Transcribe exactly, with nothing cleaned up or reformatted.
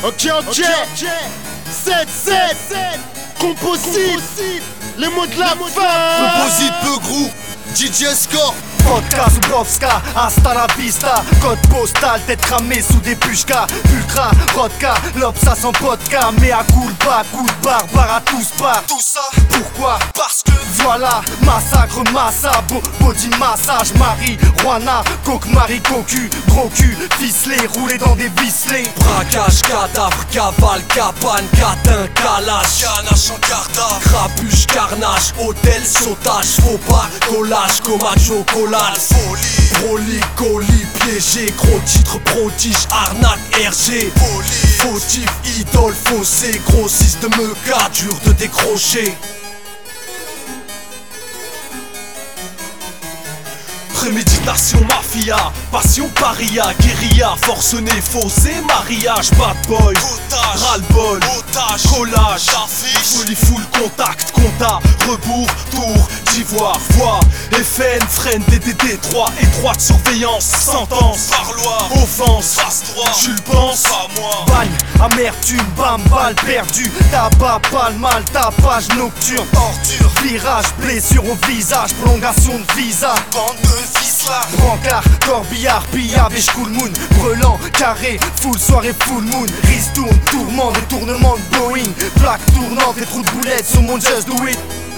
Ok, ok, sept sept, composite, les mots de la fin. Composite peu gros, D J Score. Vodka, Zubrovska, hasta la vista. Code postal, tête cramée sous des pushkas. Ultra, vodka, l'obsa sans vodka. Mais à coup de bas, coup de barbare à tous part. Tout ça, Pourquoi? parce que Voilà, massacre, massa, bo body massage, Marie, Juana, coke, Marie, cocu, gros cul, ficelé, roulé dans des vicelés. Braquage, cadavre, cavale, cabane, catin, calage, Ganache en garda. crapuche, carnage, hôtel, sautage, faux pas, collage, comaggio, collage, Folie, broly, colis, piégé, gros titre, prodige, arnaque, R G, folie. fautif, idole, faussé, grossiste de meuca, dur de décrocher. Préméditation, mafia, passion, paria, guérilla, forcené, faussé, mariage, bad boy, Otage, ras-le-bol, otage, collage, affiche. folie, full, contact, compta, rebours, tour, d'ivoire, voix, F N, freine, D D D trois, étroite surveillance, sentence, Parloir, offense, face droit. tu le penses, Pas moi. Bagne, amertume, bam, balle perdue. Tabac, pas le mal, tapage nocturne. Ordure, Virage, blessure au visage, prolongation de visa. bande de vislards. Brancard, corbillard, pillard, et moon. Brelan, carré, full soirée, full moon. Ristourne, tourment, détournement de Boeing. Plaque tournante, des trous de boulettes sur mon Just Do It.